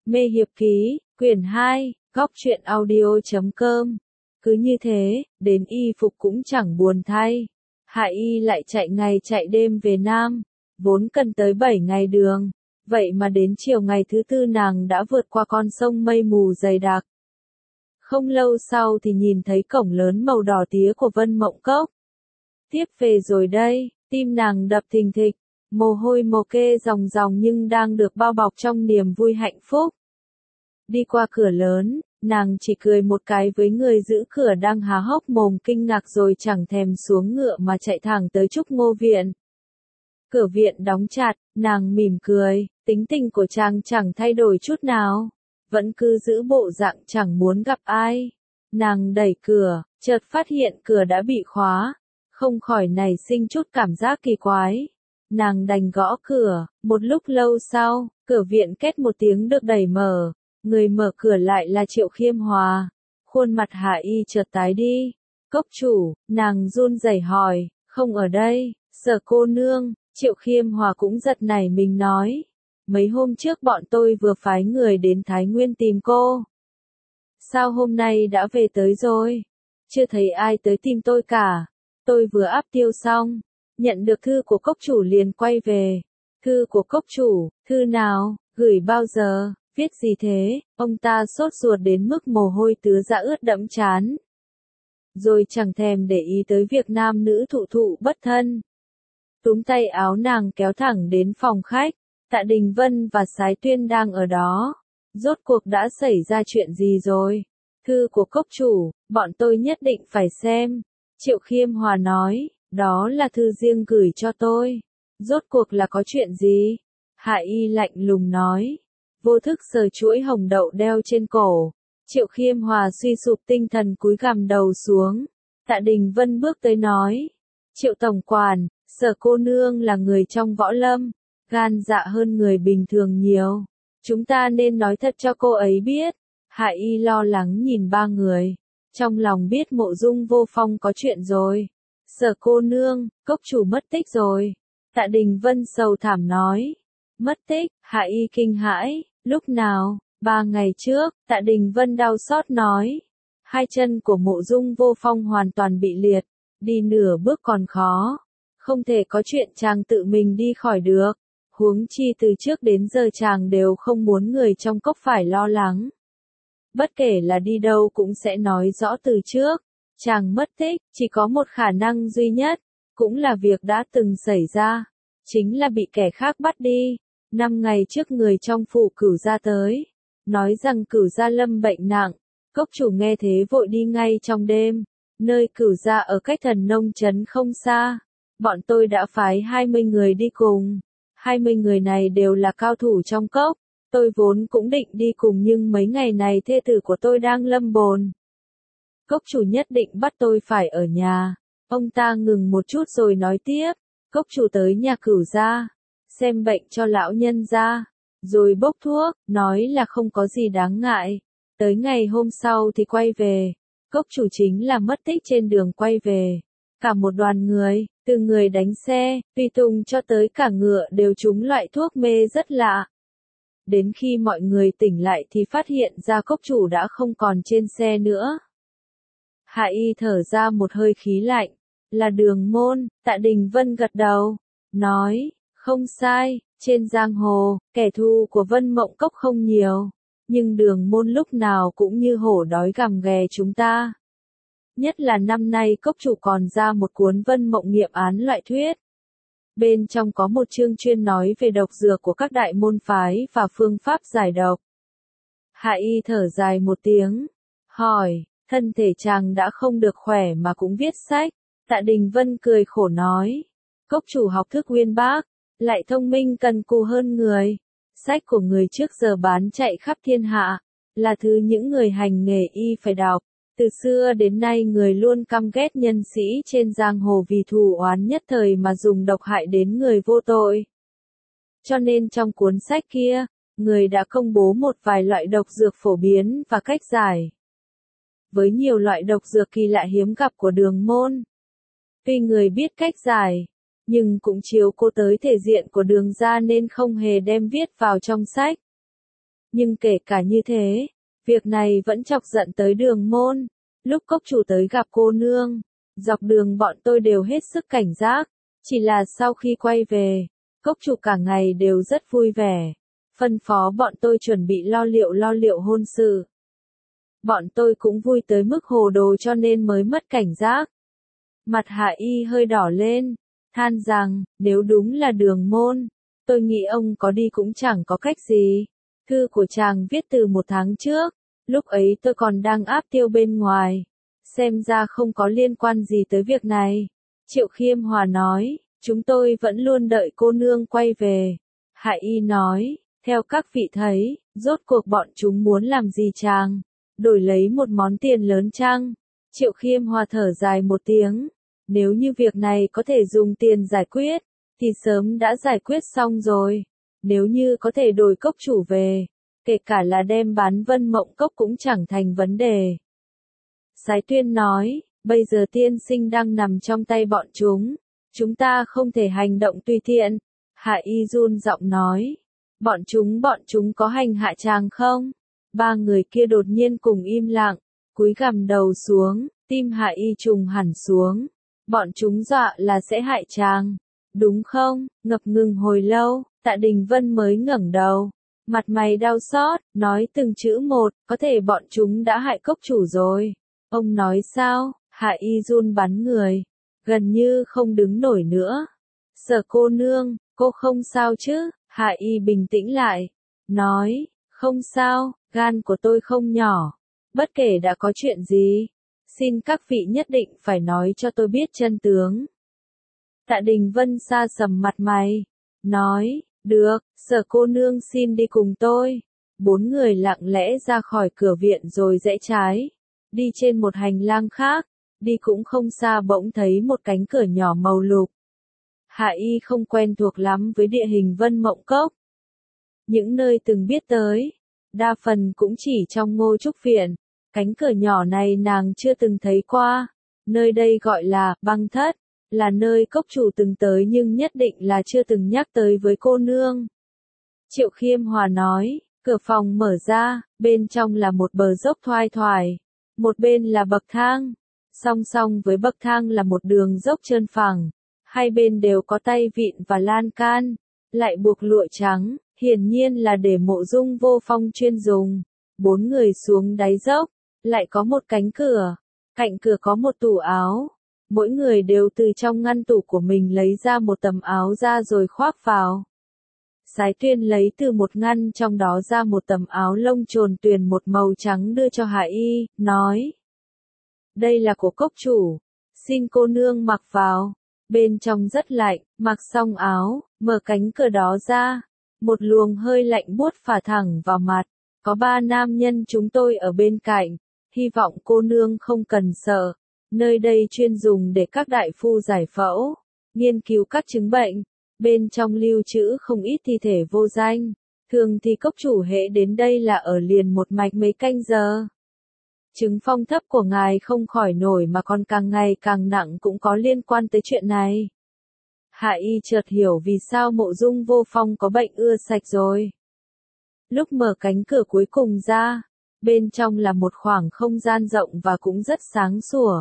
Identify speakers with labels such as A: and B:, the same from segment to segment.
A: Mê Hiệp Ký, quyển 2, góc truyện audio.com. Cứ như thế, đến y phục cũng chẳng buồn thay. Hạ Y lại chạy ngày chạy đêm về Nam, vốn cần tới 7 ngày đường, vậy mà đến chiều ngày thứ tư nàng đã vượt qua con sông mây mù dày đặc. Không lâu sau thì nhìn thấy cổng lớn màu đỏ tía của Vân Mộng Cốc. Tiếp về rồi đây, tim nàng đập thình thịch, mồ hôi mồ kê ròng ròng nhưng đang được bao bọc trong niềm vui hạnh phúc. Đi qua cửa lớn, nàng chỉ cười một cái với người giữ cửa đang há hốc mồm kinh ngạc rồi chẳng thèm xuống ngựa mà chạy thẳng tới Trúc Ngô Viện. Cửa viện đóng chặt, nàng mỉm cười, tính tình của chàng chẳng thay đổi chút nào, vẫn cứ giữ bộ dạng chẳng muốn gặp ai. Nàng đẩy cửa, chợt phát hiện cửa đã bị khóa, không khỏi nảy sinh chút cảm giác kỳ quái. Nàng đành gõ cửa, một lúc lâu sau, cửa viện két một tiếng được đẩy mở, người mở cửa lại là Triệu Khiêm Hòa. Khuôn mặt Hạ Y chợt tái đi. Cốc chủ, nàng run rẩy hỏi, không ở đây, Sở cô nương. Triệu Khiêm Hòa cũng giật nảy mình nói, mấy hôm trước bọn tôi vừa phái người đến Thái Nguyên tìm cô. Sao hôm nay đã về tới rồi? Chưa thấy ai tới tìm tôi cả. Tôi vừa áp tiêu xong, nhận được thư của cốc chủ liền quay về. Thư của cốc chủ, thư nào, gửi bao giờ, viết gì thế? Ông ta sốt ruột đến mức mồ hôi tứa ra ướt đẫm trán. Rồi chẳng thèm để ý tới việc nam nữ thụ thụ bất thân. Túm tay áo nàng kéo thẳng đến phòng khách. Tạ Đình Vân và Sái Tuyên đang ở đó. Rốt cuộc đã xảy ra chuyện gì rồi? Thư của cốc chủ, bọn tôi nhất định phải xem. Triệu Khiêm Hòa nói, đó là thư riêng gửi cho tôi. Rốt cuộc là có chuyện gì? Hạ Y lạnh lùng nói. Vô thức sờ chuỗi hồng đậu đeo trên cổ. Triệu Khiêm Hòa suy sụp tinh thần cúi gằm đầu xuống. Tạ Đình Vân bước tới nói. Triệu tổng quản, Sở cô nương là người trong võ lâm, gan dạ hơn người bình thường nhiều. Chúng ta nên nói thật cho cô ấy biết. Hạ Y lo lắng nhìn ba người. Trong lòng biết Mộ Dung Vô Phong có chuyện rồi. Sở cô nương, cốc chủ mất tích rồi. Tạ Đình Vân sầu thảm nói. Mất tích, Hạ Y kinh hãi. Lúc nào? 3 ngày trước, Tạ Đình Vân đau xót nói. Hai chân của Mộ Dung Vô Phong hoàn toàn bị liệt. Đi nửa bước còn khó. Không thể có chuyện chàng tự mình đi khỏi được. Huống chi từ trước đến giờ chàng đều không muốn người trong cốc phải lo lắng. Bất kể là đi đâu cũng sẽ nói rõ từ trước. Chàng mất tích, chỉ có một khả năng duy nhất, cũng là việc đã từng xảy ra. Chính là bị kẻ khác bắt đi. 5 ngày trước người trong phủ Cửu gia tới. Nói rằng Cửu gia lâm bệnh nặng. Cốc chủ nghe thế vội đi ngay trong đêm. Nơi Cửu gia ở cách Thần Nông trấn không xa. Bọn tôi đã phái 20 người đi cùng. 20 người này đều là cao thủ trong cốc. Tôi vốn cũng định đi cùng nhưng mấy ngày này thê tử của tôi đang lâm bồn. Cốc chủ nhất định bắt tôi phải ở nhà. Ông ta ngừng một chút rồi nói tiếp. Cốc chủ tới nhà Cửu gia, xem bệnh cho lão nhân gia, rồi bốc thuốc, nói là không có gì đáng ngại. Tới ngày hôm sau thì quay về. Cốc chủ chính là mất tích trên đường quay về. Cả một đoàn người, từ người đánh xe, tùy tùng cho tới cả ngựa đều trúng loại thuốc mê rất lạ. Đến khi mọi người tỉnh lại thì phát hiện ra cốc chủ đã không còn trên xe nữa. Hạ Y thở ra một hơi khí lạnh. Là Đường Môn. Tạ Đình Vân gật đầu. Nói, không sai, trên giang hồ, kẻ thù của Vân Mộng Cốc không nhiều. Nhưng Đường Môn lúc nào cũng như hổ đói gặm ghè chúng ta. Nhất là năm nay cốc chủ còn ra một cuốn Vân Mộng Nghiệm án loại thuyết. Bên trong có một chương chuyên nói về độc dược của các đại môn phái và phương pháp giải độc. Hạ Y thở dài một tiếng. Hỏi, thân thể chàng đã không được khỏe mà cũng viết sách. Tạ Đình Vân cười khổ nói. Cốc chủ học thức uyên bác, lại thông minh cần cù hơn người. Sách của người trước giờ bán chạy khắp thiên hạ, là thứ những người hành nghề y phải đọc. Từ xưa đến nay người luôn căm ghét nhân sĩ trên giang hồ vì thù oán nhất thời mà dùng độc hại đến người vô tội. Cho nên trong cuốn sách kia, người đã công bố một vài loại độc dược phổ biến và cách giải. Với nhiều loại độc dược kỳ lạ hiếm gặp của Đường Môn. Tuy người biết cách giải, nhưng cũng chiếu cố tới thể diện của Đường gia nên không hề đem viết vào trong sách. Nhưng kể cả như thế, việc này vẫn chọc giận tới Đường Môn. Lúc cốc chủ tới gặp cô nương, dọc đường bọn tôi đều hết sức cảnh giác. Chỉ là sau khi quay về, cốc chủ cả ngày đều rất vui vẻ. Phân phó bọn tôi chuẩn bị lo liệu hôn sự. Bọn tôi cũng vui tới mức hồ đồ cho nên mới mất cảnh giác. Mặt Hạ Y hơi đỏ lên, than rằng, nếu đúng là Đường Môn, tôi nghĩ ông có đi cũng chẳng có cách gì. Thư của chàng viết từ 1 tháng trước, lúc ấy tôi còn đang áp tiêu bên ngoài. Xem ra không có liên quan gì tới việc này. Triệu Khiêm Hòa nói, chúng tôi vẫn luôn đợi cô nương quay về. Hạ Y nói, theo các vị thấy, rốt cuộc bọn chúng muốn làm gì chàng? Đổi lấy một món tiền lớn chăng? Triệu Khiêm Hòa thở dài một tiếng. Nếu như việc này có thể dùng tiền giải quyết, thì sớm đã giải quyết xong rồi. Nếu như có thể đổi cốc chủ về, kể cả là đem bán Vân Mộng Cốc cũng chẳng thành vấn đề. Sái Tuyên nói, bây giờ tiên sinh đang nằm trong tay bọn chúng ta không thể hành động tùy tiện. Hạ Y run giọng nói, bọn chúng có hành hạ chàng không? 3 người kia đột nhiên cùng im lặng, cúi gằm đầu xuống, tim Hạ Y trùng hẳn xuống. Bọn chúng dọa là sẽ hại chàng, đúng không? Ngập ngừng hồi lâu, Tạ Đình Vân mới ngẩng đầu, mặt mày đau xót, nói từng chữ một, có thể bọn chúng đã hại cốc chủ rồi. Ông nói sao? Hạ Y run bắn người, gần như không đứng nổi nữa. Sở cô nương, cô không sao chứ? Hạ Y bình tĩnh lại, nói, không sao, gan của tôi không nhỏ. Bất kể đã có chuyện gì, xin các vị nhất định phải nói cho tôi biết chân tướng. Tạ Đình Vân sa sầm mặt mày, nói, được, Sở cô nương xin đi cùng tôi. 4 người lặng lẽ ra khỏi cửa viện rồi rẽ trái, đi trên một hành lang khác, đi cũng không xa bỗng thấy một cánh cửa nhỏ màu lục. Hạ Y không quen thuộc lắm với địa hình Vân Mộng Cốc. Những nơi từng biết tới, đa phần cũng chỉ trong Ngô Trúc Viện. Cánh cửa nhỏ này nàng chưa từng thấy qua. Nơi đây gọi là Băng Thất, là nơi cốc chủ từng tới nhưng nhất định là chưa từng nhắc tới với cô nương. Triệu Khiêm Hòa nói, cửa phòng mở ra, bên trong là một bờ dốc thoai thoải, một bên là bậc thang, song song với bậc thang là một đường dốc trơn phẳng, hai bên đều có tay vịn và lan can, lại buộc lụa trắng, hiển nhiên là để Mộ Dung Vô Phong chuyên dùng. 4 người xuống đáy dốc, lại có một cánh cửa, cạnh cửa có một tủ áo, mỗi người đều từ trong ngăn tủ của mình lấy ra một tấm áo ra rồi khoác vào. Sái Tuyên lấy từ một ngăn trong đó ra một tấm áo lông trồn tuyền một màu trắng đưa cho Hạ Y, nói. Đây là của cốc chủ, xin cô nương mặc vào. Bên trong rất lạnh, mặc xong áo, mở cánh cửa đó ra. Một luồng hơi lạnh buốt phả thẳng vào mặt. Có 3 nam nhân chúng tôi ở bên cạnh. Hy vọng cô nương không cần sợ. Nơi đây chuyên dùng để các đại phu giải phẫu, nghiên cứu các chứng bệnh. Bên trong lưu trữ không ít thi thể vô danh. Thường thì cốc chủ hễ đến đây là ở liền một mạch mấy canh giờ. Chứng phong thấp của ngài không khỏi nổi mà còn càng ngày càng nặng cũng có liên quan tới chuyện này. Hạ Y chợt hiểu vì sao Mộ Dung Vô Phong có bệnh ưa sạch rồi. Lúc mở cánh cửa cuối cùng ra, bên trong là một khoảng không gian rộng và cũng rất sáng sủa.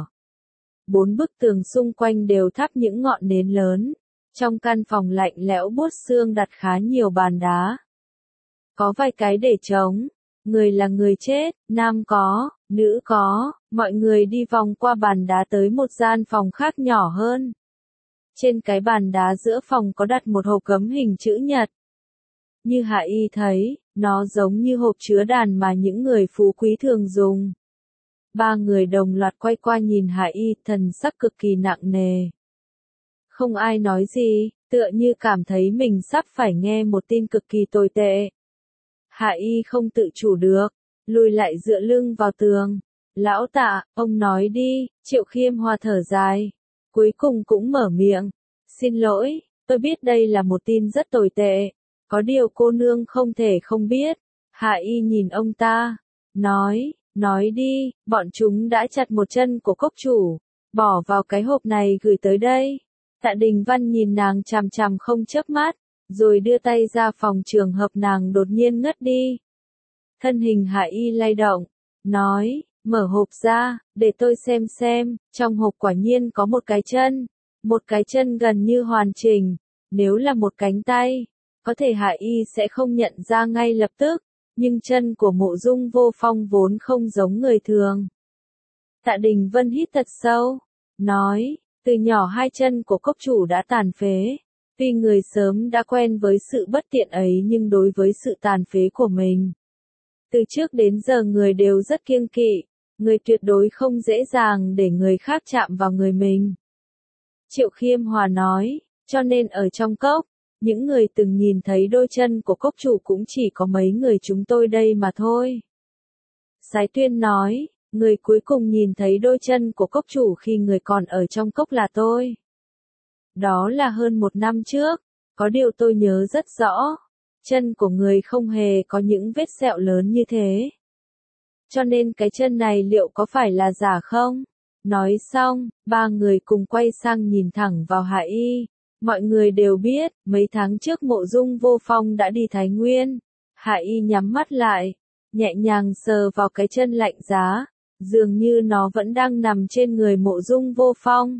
A: 4 bức tường xung quanh đều thắp những ngọn nến lớn. Trong căn phòng lạnh lẽo buốt xương đặt khá nhiều bàn đá. Có vài cái để trống. Người là người chết, nam có, nữ có, mọi người đi vòng qua bàn đá tới một gian phòng khác nhỏ hơn. Trên cái bàn đá giữa phòng có đặt một hộp gấm hình chữ nhật. Như Hạ Y thấy, nó giống như hộp chứa đàn mà những người phú quý thường dùng. 3 người đồng loạt quay qua nhìn Hạ Y, thần sắc cực kỳ nặng nề. Không ai nói gì, tựa như cảm thấy mình sắp phải nghe một tin cực kỳ tồi tệ. Hạ Y không tự chủ được, lùi lại dựa lưng vào tường. Lão Tạ, ông nói đi. Triệu Khiêm Hòa thở dài, cuối cùng cũng mở miệng. Xin lỗi, tôi biết đây là một tin rất tồi tệ. Có điều cô nương không thể không biết. Hạ Y nhìn ông ta, nói đi, bọn chúng đã chặt một chân của cốc chủ, bỏ vào cái hộp này gửi tới đây. Tạ Đình Văn nhìn nàng chằm chằm không chớp mắt, rồi đưa tay ra phòng trường hợp nàng đột nhiên ngất đi. Thân hình Hạ Y lay động, nói, mở hộp ra, để tôi xem, trong hộp quả nhiên có một cái chân gần như hoàn chỉnh, nếu là một cánh tay, có thể Hạ Y sẽ không nhận ra ngay lập tức, nhưng chân của Mộ Dung Vô Phong vốn không giống người thường. Tạ Đình Vân hít thật sâu, nói, từ nhỏ hai chân của cốc chủ đã tàn phế. Tuy người sớm đã quen với sự bất tiện ấy nhưng đối với sự tàn phế của mình, từ trước đến giờ người đều rất kiêng kỵ, người tuyệt đối không dễ dàng để người khác chạm vào người mình. Triệu Khiêm Hòa nói, cho nên ở trong cốc, những người từng nhìn thấy đôi chân của cốc chủ cũng chỉ có mấy người chúng tôi đây mà thôi. Sái Tuyên nói, người cuối cùng nhìn thấy đôi chân của cốc chủ khi người còn ở trong cốc là tôi. Đó là hơn 1 năm trước, có điều tôi nhớ rất rõ, chân của người không hề có những vết sẹo lớn như thế. Cho nên cái chân này liệu có phải là giả không? Nói xong, ba người cùng quay sang nhìn thẳng vào Hạ Y. Mọi người đều biết, mấy tháng trước Mộ Dung Vô Phong đã đi Thái Nguyên. Hạ Y nhắm mắt lại, nhẹ nhàng sờ vào cái chân lạnh giá, dường như nó vẫn đang nằm trên người Mộ Dung Vô Phong.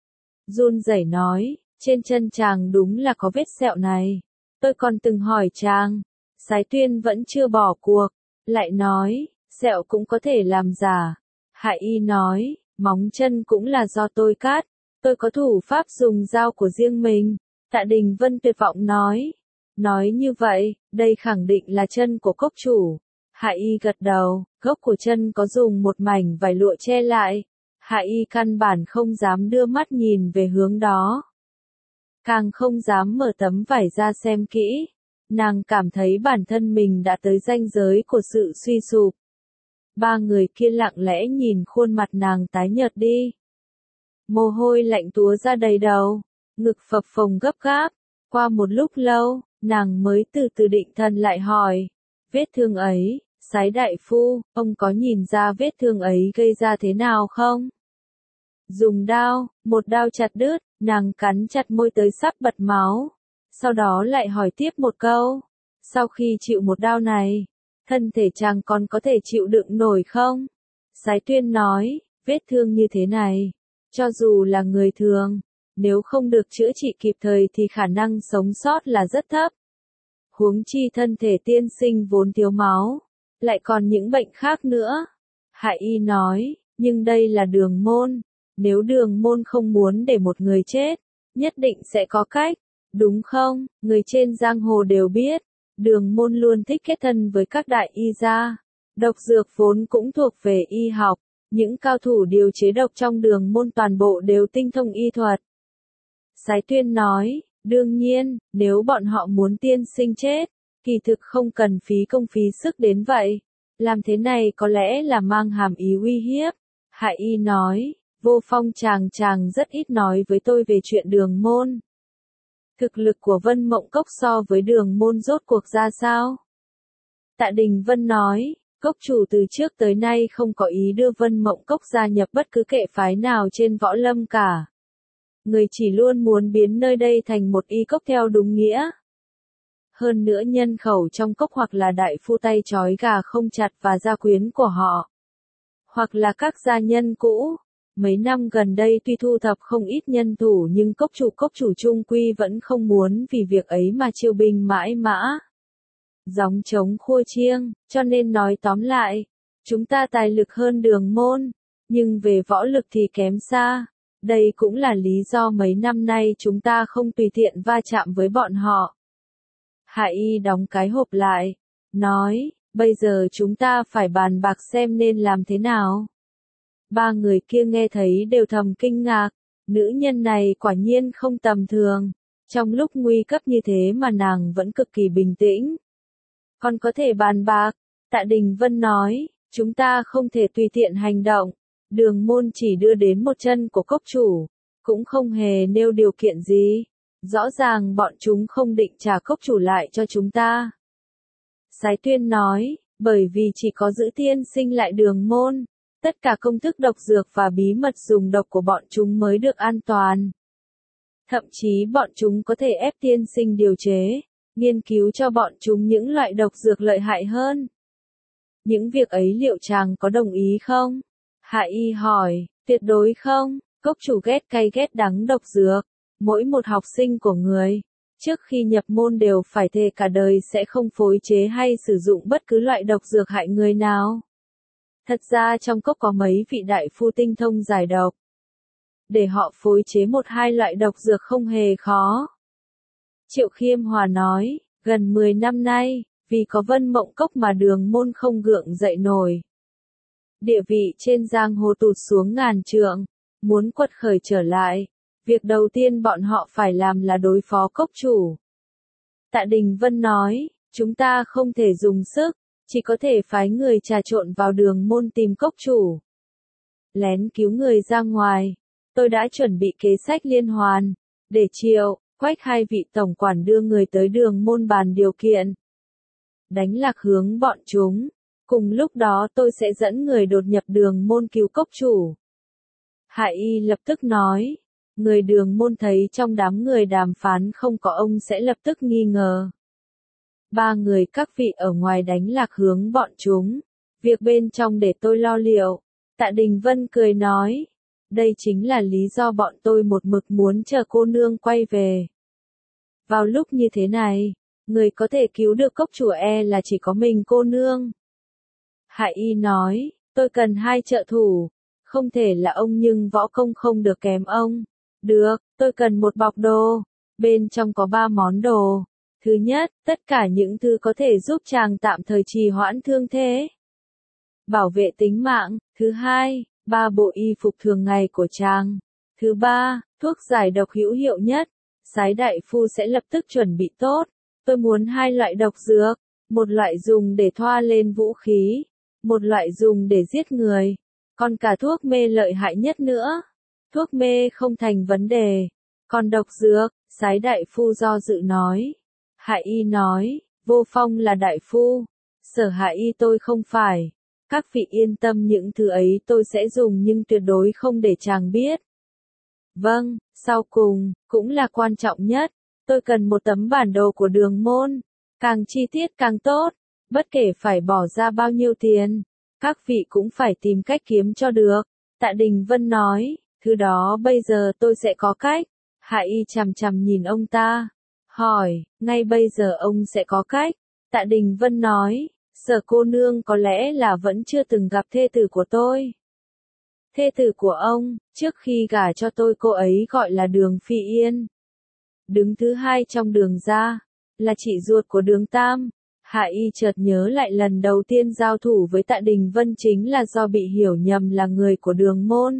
A: Run rẩy nói, trên chân chàng đúng là có vết sẹo này. Tôi còn từng hỏi chàng. Sái Tuyên vẫn chưa bỏ cuộc, lại nói, sẹo cũng có thể làm giả. Hạ Y nói, móng chân cũng là do tôi cắt. Tôi có thủ pháp dùng dao của riêng mình. Tạ Đình Vân tuyệt vọng nói. Nói như vậy, đây khẳng định là chân của cốc chủ. Hạ Y gật đầu, gốc của chân có dùng một mảnh vải lụa che lại. Hạ Y căn bản không dám đưa mắt nhìn về hướng đó. Càng không dám mở tấm vải ra xem kỹ. Nàng cảm thấy bản thân mình đã tới ranh giới của sự suy sụp. Ba người kia lặng lẽ nhìn khuôn mặt nàng tái nhợt đi. Mồ hôi lạnh túa ra đầy đầu, ngực phập phồng gấp gáp. Qua một lúc lâu, nàng mới từ từ định thần lại hỏi. Vết thương ấy, Sái đại phu, ông có nhìn ra vết thương ấy gây ra thế nào không? Dùng đao, một đao chặt đứt, nàng cắn chặt môi tới sắp bật máu. Sau đó lại hỏi tiếp một câu. Sau khi chịu một đao này, thân thể chàng còn có thể chịu đựng nổi không? Sái Tuyên nói, vết thương như thế này, cho dù là người thường, nếu không được chữa trị kịp thời thì khả năng sống sót là rất thấp. Huống chi thân thể tiên sinh vốn thiếu máu, lại còn những bệnh khác nữa. Hạ Y nói, nhưng đây là Đường Môn. Nếu Đường Môn không muốn để một người chết, nhất định sẽ có cách, đúng không? Người trên giang hồ đều biết, Đường Môn luôn thích kết thân với các đại y gia. Độc dược vốn cũng thuộc về y học, những cao thủ điều chế độc trong Đường Môn toàn bộ đều tinh thông y thuật. Sái Tuyên nói, đương nhiên, nếu bọn họ muốn tiên sinh chết, kỳ thực không cần phí công phí sức đến vậy. Làm thế này có lẽ là mang hàm ý uy hiếp. Hạ Y nói, Vô Phong chàng rất ít nói với tôi về chuyện Đường Môn. Thực lực của Vân Mộng Cốc so với Đường Môn rốt cuộc ra sao? Tạ Đình Vân nói, cốc chủ từ trước tới nay không có ý đưa Vân Mộng Cốc gia nhập bất cứ kệ phái nào trên võ lâm cả. Người chỉ luôn muốn biến nơi đây thành một y cốc theo đúng nghĩa. Hơn nữa nhân khẩu trong cốc hoặc là đại phu tay trói gà không chặt và gia quyến của họ, hoặc là các gia nhân cũ. Mấy năm gần đây tuy thu thập không ít nhân thủ nhưng cốc chủ chung quy vẫn không muốn vì việc ấy mà chiêu binh mãi mã. Gióng trống khua chiêng, cho nên nói tóm lại, chúng ta tài lực hơn Đường Môn, nhưng về võ lực thì kém xa. Đây cũng là lý do mấy năm nay chúng ta không tùy tiện va chạm với bọn họ. Hạ Y đóng cái hộp lại, nói, bây giờ chúng ta phải bàn bạc xem nên làm thế nào. Ba người kia nghe thấy đều thầm kinh ngạc, nữ nhân này quả nhiên không tầm thường. Trong lúc nguy cấp như thế mà nàng vẫn cực kỳ bình tĩnh. Còn có thể bàn bạc, Tạ Đình Vân nói, chúng ta không thể tùy tiện hành động. Đường Môn chỉ đưa đến một chân của cốc chủ, cũng không hề nêu điều kiện gì. Rõ ràng bọn chúng không định trả cốc chủ lại cho chúng ta. Sái Tuyên nói, bởi vì chỉ có giữ tiên sinh lại Đường Môn, tất cả công thức độc dược và bí mật dùng độc của bọn chúng mới được an toàn. Thậm chí bọn chúng có thể ép tiên sinh điều chế, nghiên cứu cho bọn chúng những loại độc dược lợi hại hơn. Những việc ấy liệu chàng có đồng ý không? Hạ Y hỏi, tuyệt đối không, cốc chủ ghét cay ghét đắng độc dược. Mỗi một học sinh của người, trước khi nhập môn đều phải thề cả đời sẽ không phối chế hay sử dụng bất cứ loại độc dược hại người nào. Thật ra trong cốc có mấy vị đại phu tinh thông giải độc. Để họ phối chế một hai loại độc dược không hề khó. Triệu Khiêm Hòa nói, gần 10 năm nay, vì có Vân Mộng Cốc mà Đường Môn không gượng dậy nổi. Địa vị trên giang hồ tụt xuống ngàn trượng, muốn quật khởi trở lại, việc đầu tiên bọn họ phải làm là đối phó cốc chủ. Tạ Đình Vân nói, chúng ta không thể dùng sức, chỉ có thể phái người trà trộn vào Đường Môn tìm cốc chủ. Lén cứu người ra ngoài, tôi đã chuẩn bị kế sách liên hoàn, để Triệu, Quách hai vị tổng quản đưa người tới Đường Môn bàn điều kiện. Đánh lạc hướng bọn chúng, cùng lúc đó tôi sẽ dẫn người đột nhập Đường Môn cứu cốc chủ. Hạ Y lập tức nói, người Đường Môn thấy trong đám người đàm phán không có ông sẽ lập tức nghi ngờ. 3 người các vị ở ngoài đánh lạc hướng bọn chúng, việc bên trong để tôi lo liệu. Tạ Đình Vân cười nói, đây chính là lý do bọn tôi một mực muốn chờ cô nương quay về. Vào lúc như thế này, người có thể cứu được cốc chủ là chỉ có mình cô nương. Hạ Y nói, tôi cần 2 trợ thủ, không thể là ông nhưng võ công không được kém ông. Được, tôi cần một bọc đồ, bên trong có 3 món đồ. Thứ nhất, tất cả những thứ có thể giúp chàng tạm thời trì hoãn thương thế, bảo vệ tính mạng. Thứ hai, 3 bộ y phục thường ngày của chàng. Thứ ba, thuốc giải độc hữu hiệu nhất. Sái đại phu sẽ lập tức chuẩn bị tốt. Tôi muốn 2 loại độc dược, một loại dùng để thoa lên vũ khí, một loại dùng để giết người, còn cả thuốc mê lợi hại nhất nữa. Thuốc mê không thành vấn đề, còn độc dược, Sái đại phu do dự nói. Hạ Y nói, Vô Phong là đại phu, Sở Hạ Y tôi không phải. Các vị yên tâm, những thứ ấy tôi sẽ dùng nhưng tuyệt đối không để chàng biết. Vâng, sau cùng, cũng là quan trọng nhất, tôi cần một tấm bản đồ của Đường Môn, càng chi tiết càng tốt, bất kể phải bỏ ra bao nhiêu tiền, các vị cũng phải tìm cách kiếm cho được. Tạ Đình Vân nói, thứ đó bây giờ tôi sẽ có cách. Hạ Y chằm chằm nhìn ông ta, hỏi, ngay bây giờ ông sẽ có cách. Tạ Đình Vân nói, Sở cô nương có lẽ là vẫn chưa từng gặp thê tử của tôi. Thê tử của ông, trước khi gả cho tôi cô ấy gọi là Đường Phi Yên. Đứng thứ 2 trong Đường gia, là chị ruột của Đường Tam. Hạ Y chợt nhớ lại lần đầu tiên giao thủ với Tạ Đình Vân chính là do bị hiểu nhầm là người của Đường Môn.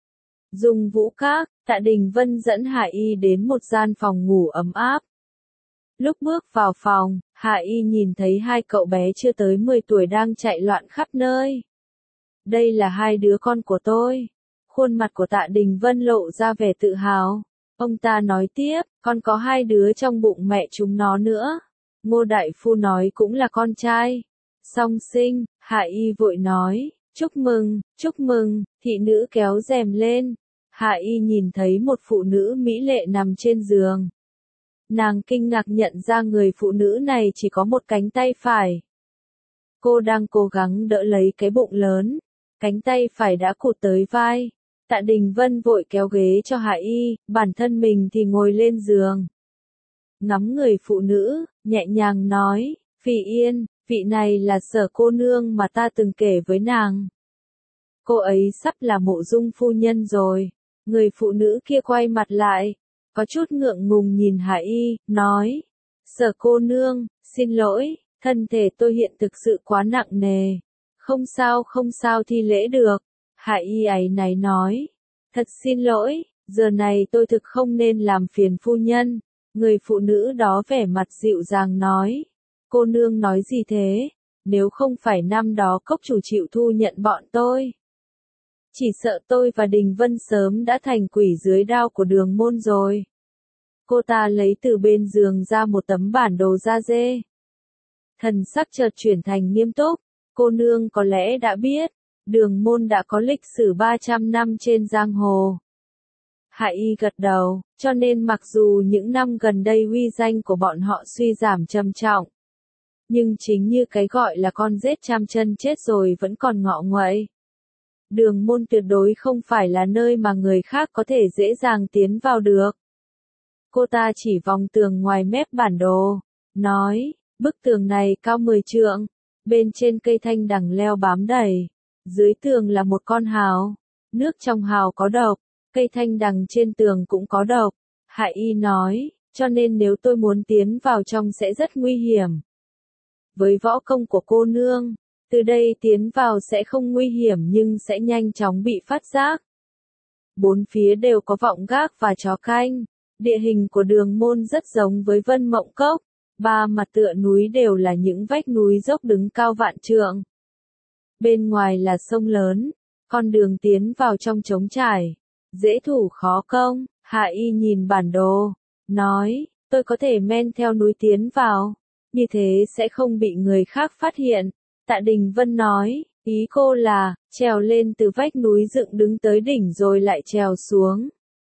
A: Dùng vũ các, Tạ Đình Vân dẫn Hạ Y đến một gian phòng ngủ ấm áp. Lúc bước vào phòng, Hạ Y nhìn thấy 2 cậu bé chưa tới 10 tuổi đang chạy loạn khắp nơi. Đây là 2 đứa con của tôi. Khuôn mặt của Tạ Đình Vân lộ ra vẻ tự hào. Ông ta nói tiếp, còn có 2 đứa trong bụng mẹ chúng nó nữa. Ngô đại phu nói cũng là con trai. Song sinh, Hạ Y vội nói, chúc mừng, thị nữ kéo rèm lên. Hạ Y nhìn thấy một phụ nữ mỹ lệ nằm trên giường. Nàng kinh ngạc nhận ra người phụ nữ này chỉ có một cánh tay phải. Cô đang cố gắng đỡ lấy cái bụng lớn, cánh tay phải đã cụt tới vai. Tạ Đình Vân vội kéo ghế cho Hạ Y, bản thân mình thì ngồi lên giường. Ngắm người phụ nữ, nhẹ nhàng nói, Phi Yên, vị này là Sở cô nương mà ta từng kể với nàng. Cô ấy sắp là Mộ Dung phu nhân rồi. Người phụ nữ kia quay mặt lại, có chút ngượng ngùng nhìn Hạ Y, nói, Sở cô nương, xin lỗi, thân thể tôi hiện thực sự quá nặng nề. Không sao thi lễ được. Hạ Y áy náy nói, thật xin lỗi, giờ này tôi thực không nên làm phiền phu nhân. Người phụ nữ đó vẻ mặt dịu dàng nói, cô nương nói gì thế, nếu không phải năm đó cốc chủ chịu thu nhận bọn tôi. Chỉ sợ tôi và Đình Vân sớm đã thành quỷ dưới đao của Đường Môn rồi. Cô ta lấy từ bên giường ra một tấm bản đồ da dê. Thần sắc chợt chuyển thành nghiêm túc, cô nương có lẽ đã biết, Đường Môn đã có lịch sử 300 năm trên giang hồ. Hạ Y gật đầu, cho nên mặc dù những năm gần đây uy danh của bọn họ suy giảm trầm trọng, Nhưng chính như cái gọi là con rết trăm chân chết rồi vẫn còn ngọ nguậy. Đường môn tuyệt đối không phải là nơi mà người khác có thể dễ dàng tiến vào được. Cô ta chỉ vòng tường ngoài mép bản đồ, nói, bức tường này cao 10 trượng, bên trên cây thanh đằng leo bám đầy, dưới tường là một con hào, nước trong hào có độc, cây thanh đằng trên tường cũng có độc. Hạ Y nói, cho nên nếu tôi muốn tiến vào trong sẽ rất nguy hiểm. Với võ công của cô nương, từ đây tiến vào sẽ không nguy hiểm nhưng sẽ nhanh chóng bị phát giác. Bốn phía đều có vọng gác và chó canh. Địa hình của đường môn rất giống với Vân Mộng Cốc. Ba mặt tựa núi đều là những vách núi dốc đứng cao vạn trượng. Bên ngoài là sông lớn, con đường tiến vào trong trống trải. Dễ thủ khó công. Hạ Y nhìn bản đồ, nói, tôi có thể men theo núi tiến vào. Như thế sẽ không bị người khác phát hiện. Tạ Đình Vân nói, ý cô là, trèo lên từ vách núi dựng đứng tới đỉnh rồi lại trèo xuống.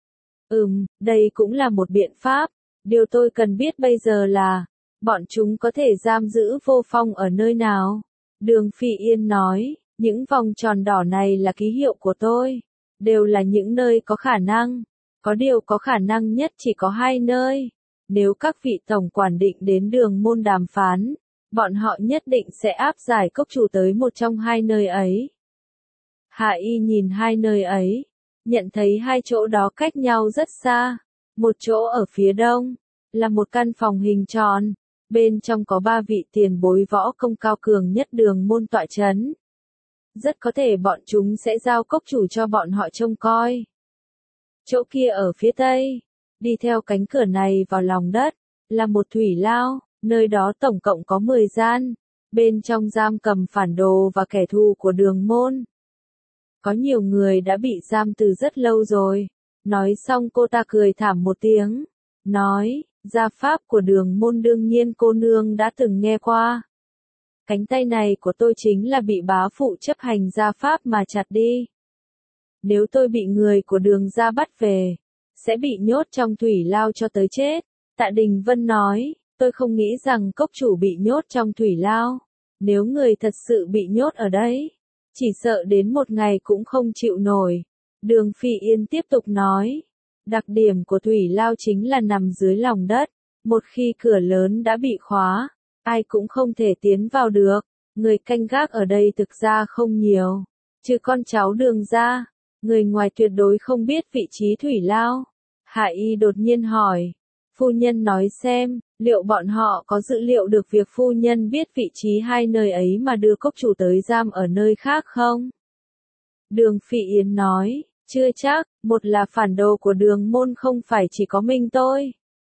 A: Đây cũng là một biện pháp. Điều tôi cần biết bây giờ là, bọn chúng có thể giam giữ Vô Phong ở nơi nào? Đường Phi Yên nói, những vòng tròn đỏ này là ký hiệu của tôi. Đều là những nơi có khả năng. Có điều có khả năng nhất chỉ có 2 nơi. Nếu các vị tổng quản định đến đường môn đàm phán, bọn họ nhất định sẽ áp giải cốc chủ tới một trong 2 nơi ấy. Hạ Y nhìn 2 nơi ấy, nhận thấy 2 chỗ đó cách nhau rất xa. Một chỗ ở phía đông, là một căn phòng hình tròn, bên trong có 3 vị tiền bối võ công cao cường nhất đường môn tọa chấn. Rất có thể bọn chúng sẽ giao cốc chủ cho bọn họ trông coi. Chỗ kia ở phía tây, đi theo cánh cửa này vào lòng đất, là một thủy lao, nơi đó tổng cộng có 10 gian, bên trong giam cầm phản đồ và kẻ thù của đường môn. Có nhiều người đã bị giam từ rất lâu rồi. Nói xong cô ta cười thảm một tiếng, nói, gia pháp của đường môn đương nhiên cô nương đã từng nghe qua. Cánh tay này của tôi chính là bị bá phụ chấp hành gia pháp mà chặt đi. Nếu tôi bị người của đường gia bắt về, sẽ bị nhốt trong thủy lao cho tới chết. Tạ Đình Vân nói, tôi không nghĩ rằng cốc chủ bị nhốt trong thủy lao. Nếu người thật sự bị nhốt ở đấy, chỉ sợ đến một ngày cũng không chịu nổi. Đường Phi Yên tiếp tục nói, đặc điểm của thủy lao chính là nằm dưới lòng đất. Một khi cửa lớn đã bị khóa, ai cũng không thể tiến vào được. Người canh gác ở đây thực ra không nhiều, trừ con cháu đường gia. Người ngoài tuyệt đối không biết vị trí thủy lao. Hạ Y đột nhiên hỏi, phu nhân nói xem, liệu bọn họ có dữ liệu được việc phu nhân biết vị trí 2 nơi ấy mà đưa cốc chủ tới giam ở nơi khác không? Đường Phi Yến nói, chưa chắc, một là phản đồ của đường môn không phải chỉ có mình tôi.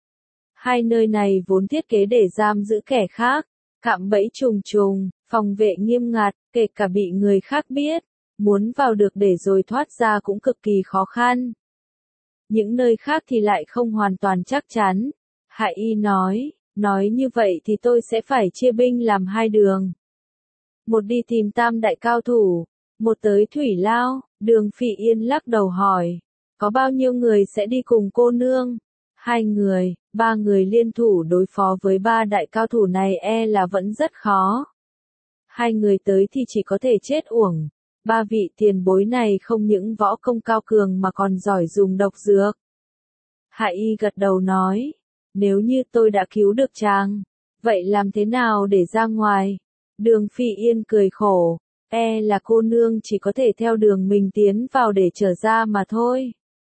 A: 2 nơi này vốn thiết kế để giam giữ kẻ khác, cạm bẫy trùng trùng, phòng vệ nghiêm ngặt, kể cả bị người khác biết. Muốn vào được để rồi thoát ra cũng cực kỳ khó khăn. Những nơi khác thì lại không hoàn toàn chắc chắn. Hạ Y nói như vậy thì tôi sẽ phải chia binh làm 2 đường. Một đi tìm tam đại cao thủ, một tới thủy lao. Đường Phi Yên lắc đầu hỏi, có bao nhiêu người sẽ đi cùng cô nương? 2 người, 3 người liên thủ đối phó với 3 đại cao thủ này là vẫn rất khó. 2 người tới thì chỉ có thể chết uổng. 3 vị tiền bối này không những võ công cao cường mà còn giỏi dùng độc dược. Hạ Y gật đầu nói, nếu như tôi đã cứu được chàng, vậy làm thế nào để ra ngoài? Đường Phi Yên cười khổ, là cô nương chỉ có thể theo đường mình tiến vào để trở ra mà thôi.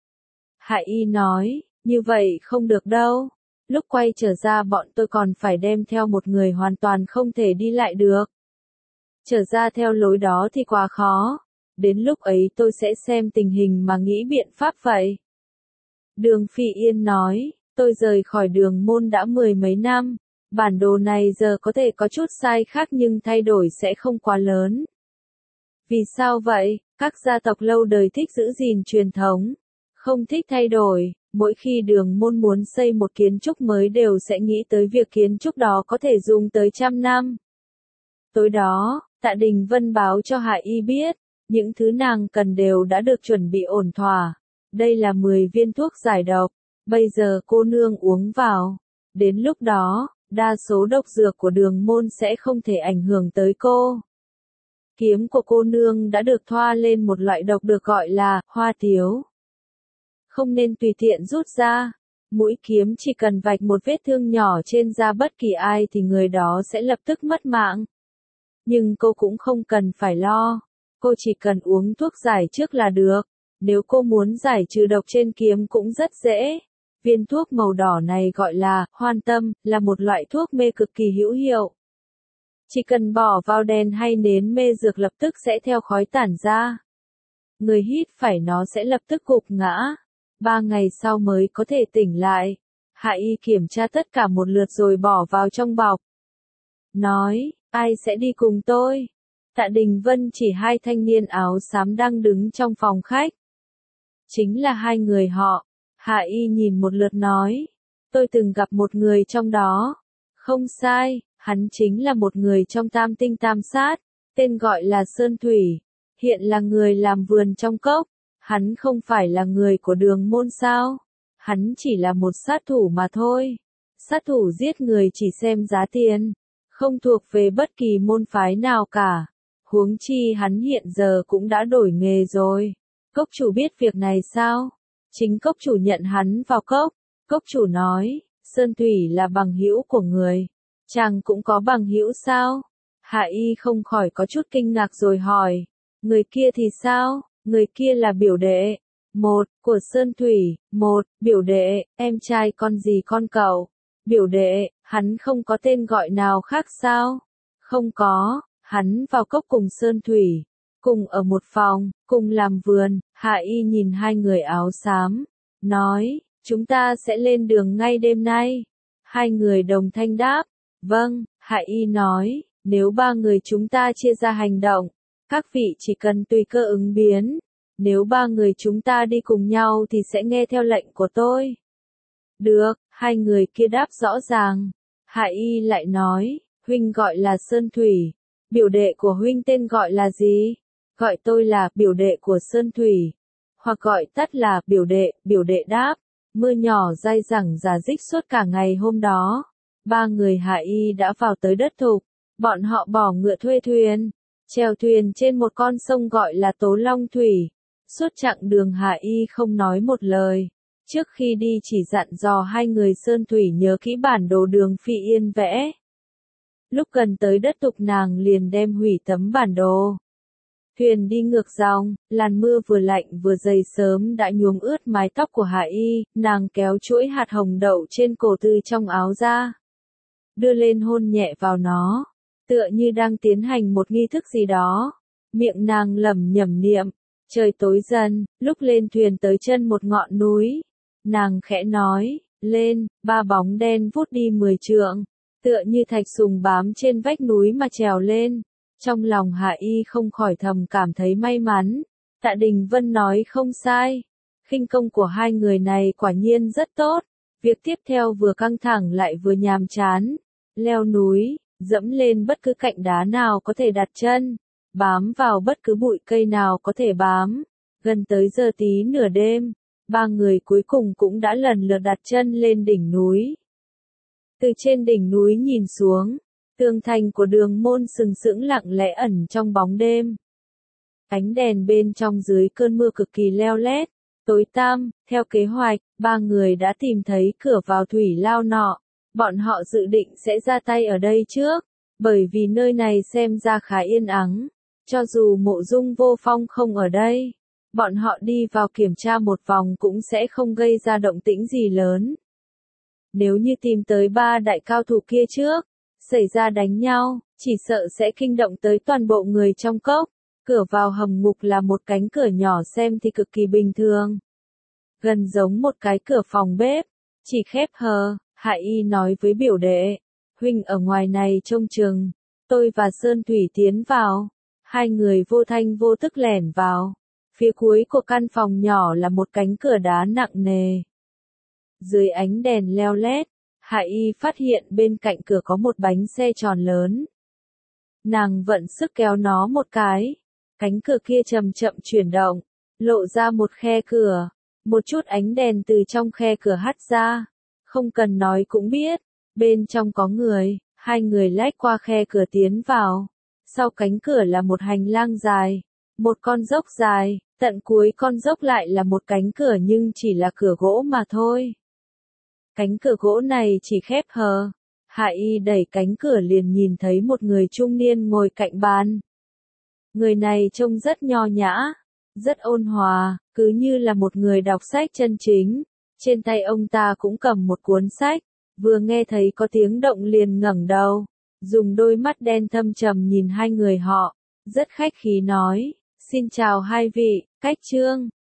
A: Hạ Y nói, như vậy không được đâu. Lúc quay trở ra bọn tôi còn phải đem theo một người hoàn toàn không thể đi lại được. Trở ra theo lối đó thì quá khó. Đến lúc ấy tôi sẽ xem tình hình mà nghĩ biện pháp vậy. Đường Phi Yên nói, tôi rời khỏi đường môn đã 10 mấy năm. Bản đồ này giờ có thể có chút sai khác nhưng thay đổi sẽ không quá lớn. Vì sao vậy? Các gia tộc lâu đời thích giữ gìn truyền thống, không thích thay đổi. Mỗi khi đường môn muốn xây một kiến trúc mới đều sẽ nghĩ tới việc kiến trúc đó có thể dùng tới 100 năm. Tối đó, Tạ Đình Vân báo cho Hạ Y biết, những thứ nàng cần đều đã được chuẩn bị ổn thỏa. Đây là 10 viên thuốc giải độc, bây giờ cô nương uống vào. Đến lúc đó, đa số độc dược của đường môn sẽ không thể ảnh hưởng tới cô. Kiếm của cô nương đã được thoa lên một loại độc được gọi là hoa tiếu. Không nên tùy tiện rút ra. Mũi kiếm chỉ cần vạch một vết thương nhỏ trên da bất kỳ ai thì người đó sẽ lập tức mất mạng. Nhưng cô cũng không cần phải lo. Cô chỉ cần uống thuốc giải trước là được. Nếu cô muốn giải trừ độc trên kiếm cũng rất dễ. Viên thuốc màu đỏ này gọi là hoan tâm, là một loại thuốc mê cực kỳ hữu hiệu. Chỉ cần bỏ vào đèn hay nến mê dược lập tức sẽ theo khói tản ra. Người hít phải nó sẽ lập tức gục ngã. 3 ngày sau mới có thể tỉnh lại. Hạ y kiểm tra tất cả một lượt rồi bỏ vào trong bọc. Nói, ai sẽ đi cùng tôi? Tạ Đình Vân chỉ 2 thanh niên áo xám đang đứng trong phòng khách. Chính là 2 người họ. Hạ y nhìn một lượt nói. Tôi từng gặp một người trong đó. Không sai, hắn chính là một người trong Tam Tinh Tam Sát. Tên gọi là Sơn Thủy. Hiện là người làm vườn trong cốc. Hắn không phải là người của đường môn sao? Hắn chỉ là một sát thủ mà thôi. Sát thủ giết người chỉ xem giá tiền. Không thuộc về bất kỳ môn phái nào cả. Huống chi hắn hiện giờ cũng đã đổi nghề rồi. Cốc chủ biết việc này sao? Chính cốc chủ nhận hắn vào cốc. Cốc chủ nói, Sơn Thủy là bằng hữu của người. Chàng cũng có bằng hữu sao? Hạ y không khỏi có chút kinh ngạc rồi hỏi. Người kia thì sao? Người kia là biểu đệ. Một, của Sơn Thủy. Một, biểu đệ, em trai con gì con cậu. Biểu đệ, hắn không có tên gọi nào khác sao? Không có, hắn vào cốc cùng Sơn Thủy. Cùng ở một phòng, cùng làm vườn. Hạ y nhìn 2 người áo xám. Nói, chúng ta sẽ lên đường ngay đêm nay. 2 người đồng thanh đáp. Vâng, Hạ y nói, nếu 3 người chúng ta chia ra hành động. Các vị chỉ cần tùy cơ ứng biến. Nếu 3 người chúng ta đi cùng nhau thì sẽ nghe theo lệnh của tôi. Được, 2 người kia đáp rõ ràng. Hạ y lại nói, huynh gọi là Sơn Thủy. Biểu đệ của huynh tên gọi là gì? Gọi tôi là biểu đệ của Sơn Thủy. Hoặc gọi tắt là biểu đệ đáp. Mưa nhỏ dai dẳng rả rích suốt cả ngày hôm đó. 3 người Hạ y đã vào tới đất thục. Bọn họ bỏ ngựa thuê thuyền. Chèo thuyền trên một con sông gọi là Tố Long Thủy. Suốt chặng đường Hạ y không nói một lời. Trước khi đi chỉ dặn dò 2 người Sơn Thủy nhớ kỹ bản đồ đường Phi Yên vẽ. Lúc gần tới đất thục nàng liền đem hủy tấm bản đồ. Thuyền đi ngược dòng, làn mưa vừa lạnh vừa dày sớm đã nhuốm ướt mái tóc của Hạ y, nàng kéo chuỗi hạt hồng đậu trên cổ từ trong áo ra. Đưa lên hôn nhẹ vào nó. Tựa như đang tiến hành một nghi thức gì đó. Miệng nàng lẩm nhẩm niệm. Trời tối dần, lúc lên thuyền tới chân một ngọn núi. Nàng khẽ nói, lên, 3 bóng đen vút đi 10 trượng. Tựa như thạch sùng bám trên vách núi mà trèo lên. Trong lòng Hạ y không khỏi thầm cảm thấy may mắn. Tạ Đình Vân nói không sai. Khinh công của 2 người này quả nhiên rất tốt. Việc tiếp theo vừa căng thẳng lại vừa nhàm chán. Leo núi. Dẫm lên bất cứ cạnh đá nào có thể đặt chân, bám vào bất cứ bụi cây nào có thể bám. Gần tới giờ tí nửa đêm, 3 người cuối cùng cũng đã lần lượt đặt chân lên đỉnh núi. Từ trên đỉnh núi nhìn xuống, tường thành của đường môn sừng sững lặng lẽ ẩn trong bóng đêm. Ánh đèn bên trong dưới cơn mưa cực kỳ leo lét, tối tăm. Theo kế hoạch, 3 người đã tìm thấy cửa vào thủy lao nọ. Bọn họ dự định sẽ ra tay ở đây trước, bởi vì nơi này xem ra khá yên ắng. Cho dù Mộ Dung Vô Phong không ở đây, bọn họ đi vào kiểm tra một vòng cũng sẽ không gây ra động tĩnh gì lớn. Nếu như tìm tới 3 đại cao thủ kia trước, xảy ra đánh nhau, chỉ sợ sẽ kinh động tới toàn bộ người trong cốc. Cửa vào hầm ngục là một cánh cửa nhỏ xem thì cực kỳ bình thường. Gần giống một cái cửa phòng bếp, chỉ khép hờ. Hạ y nói với biểu đệ, huynh ở ngoài này trông chừng, tôi và Sơn Thủy tiến vào. 2 người vô thanh vô tức lẻn vào. Phía cuối của căn phòng nhỏ là một cánh cửa đá nặng nề. Dưới ánh đèn leo lét, Hạ y phát hiện bên cạnh cửa có một bánh xe tròn lớn. Nàng vận sức kéo nó một cái. Cánh cửa kia chậm chậm chuyển động, lộ ra một khe cửa. Một chút ánh đèn từ trong khe cửa hắt ra. Không cần nói cũng biết, Bên trong có người, hai người lách qua khe cửa tiến vào. Sau cánh cửa là một hành lang dài, một con dốc dài, tận cuối con dốc lại là một cánh cửa nhưng chỉ là cửa gỗ mà thôi. Cánh cửa gỗ này chỉ khép hờ. Hạ Y đẩy cánh cửa liền nhìn thấy một người trung niên ngồi cạnh bàn. Người này trông rất nho nhã, rất ôn hòa, cứ như là một người đọc sách chân chính. Trên tay ông ta cũng cầm một cuốn sách, vừa nghe thấy có tiếng động liền ngẩng đầu, dùng đôi mắt đen thâm trầm nhìn hai người họ, rất khách khí nói, xin chào hai vị, Cách Trương.